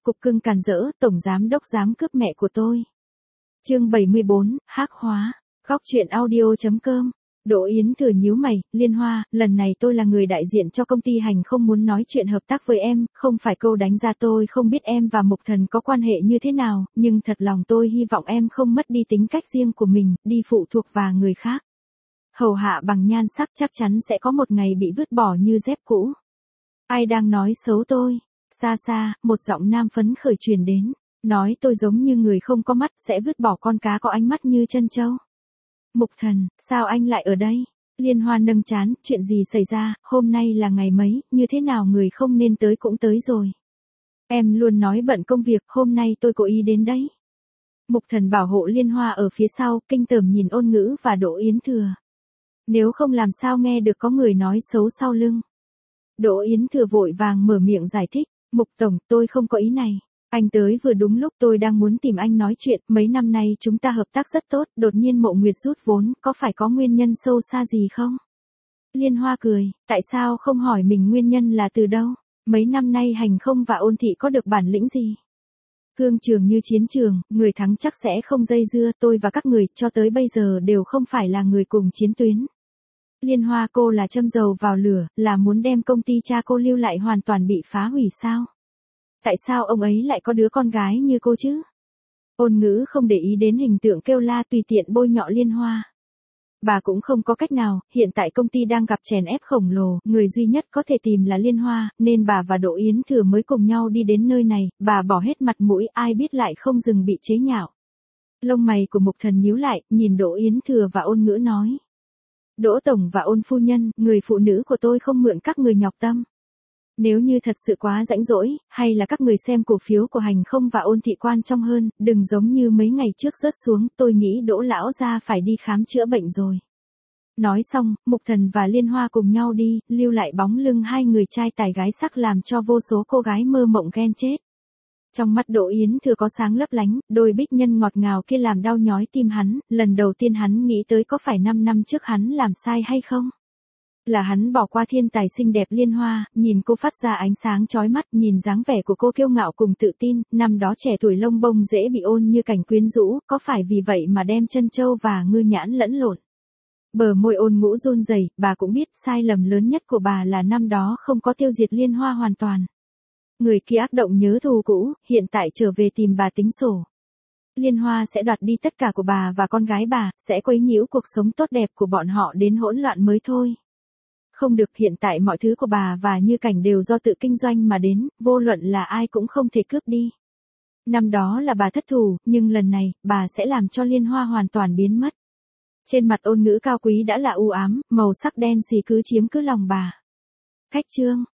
cục cưng càn rỡ, tổng giám đốc dám cướp mẹ của tôi. Chương 74, hắc hóa. Góc truyện audio.com. Đỗ Yến Thừa nhíu mày, Liên Hoa, lần này tôi là người đại diện cho công ty Hành không muốn nói chuyện hợp tác với em, không phải câu đánh ra tôi không biết em và Mục Thần có quan hệ như thế nào, nhưng thật lòng tôi hy vọng em không mất đi tính cách riêng của mình, đi phụ thuộc vào người khác. Hầu hạ bằng nhan sắc chắc chắn sẽ có một ngày bị vứt bỏ như dép cũ. Ai đang nói xấu tôi? Xa xa, một giọng nam phấn khởi truyền đến, nói tôi giống như người không có mắt sẽ vứt bỏ con cá có ánh mắt như chân trâu. Mục Thần, sao anh lại ở đây? Liên Hoa nâng trán, chuyện gì xảy ra, hôm nay là ngày mấy, như thế nào người không nên tới cũng tới rồi. Em luôn nói bận công việc, hôm nay tôi cố ý đến đấy. Mục Thần bảo hộ Liên Hoa ở phía sau, kinh tởm nhìn Ôn Ngữ và Đỗ Yến Thừa. Nếu không làm sao nghe được có người nói xấu sau lưng. Đỗ Yến Thừa vội vàng mở miệng giải thích, Mục Tổng, tôi không có ý này. Anh tới vừa đúng lúc tôi đang muốn tìm anh nói chuyện, mấy năm nay chúng ta hợp tác rất tốt, đột nhiên Mộ Nguyệt rút vốn, có phải có nguyên nhân sâu xa gì không? Liên Hoa cười, tại sao không hỏi mình nguyên nhân là từ đâu? Mấy năm nay Hành không và Ôn Thị có được bản lĩnh gì? Cương trường như chiến trường, người thắng chắc sẽ không dây dưa, tôi và các người cho tới bây giờ đều không phải là người cùng chiến tuyến. Liên Hoa, cô là châm dầu vào lửa, là muốn đem công ty cha cô lưu lại hoàn toàn bị phá hủy sao? Tại sao ông ấy lại có đứa con gái như cô chứ? Ôn Ngữ không để ý đến hình tượng kêu la tùy tiện bôi nhọ Liên Hoa. Bà cũng không có cách nào, hiện tại công ty đang gặp chèn ép khổng lồ, người duy nhất có thể tìm là Liên Hoa, nên bà và Đỗ Yến Thừa mới cùng nhau đi đến nơi này, bà bỏ hết mặt mũi, ai biết lại không dừng bị chế nhạo. Lông mày của Mục Thần nhíu lại, nhìn Đỗ Yến Thừa và Ôn Ngữ nói. Đỗ Tổng và Ôn Phu Nhân, người phụ nữ của tôi không mượn các người nhọc tâm. Nếu như thật sự quá rãnh rỗi, hay là các người xem cổ phiếu của Hành không và Ôn Thị quan trọng hơn, đừng giống như mấy ngày trước rớt xuống, tôi nghĩ Đỗ lão gia phải đi khám chữa bệnh rồi. Nói xong, Mục Thần và Liên Hoa cùng nhau đi, lưu lại bóng lưng hai người trai tài gái sắc làm cho vô số cô gái mơ mộng ghen chết. Trong mắt Đỗ Yến Thừa có sáng lấp lánh, đôi bích nhân ngọt ngào kia làm đau nhói tim hắn, lần đầu tiên hắn nghĩ tới có phải 5 năm trước hắn làm sai hay không? Là hắn bỏ qua thiên tài xinh đẹp Liên Hoa, nhìn cô phát ra ánh sáng chói mắt, nhìn dáng vẻ của cô kiêu ngạo cùng tự tin, năm đó trẻ tuổi lông bông dễ bị ôn như cảnh quyến rũ, có phải vì vậy mà đem chân châu và ngư nhãn lẫn lộn. Bờ môi Ôn Ngũ run rẩy, bà cũng biết sai lầm lớn nhất của bà là năm đó không có tiêu diệt Liên Hoa hoàn toàn. Người kia ác động nhớ thù cũ, hiện tại trở về tìm bà tính sổ. Liên Hoa sẽ đoạt đi tất cả của bà và con gái bà, sẽ quấy nhiễu cuộc sống tốt đẹp của bọn họ đến hỗn loạn mới thôi. Không được, hiện tại mọi thứ của bà và Như Cảnh đều do tự kinh doanh mà đến, vô luận là ai cũng không thể cướp đi. Năm đó là bà thất thủ, nhưng lần này, bà sẽ làm cho Liên Hoa hoàn toàn biến mất. Trên mặt Ôn Ngữ cao quý đã là u ám, màu sắc đen xì cứ chiếm cứ lòng bà. Khách trương,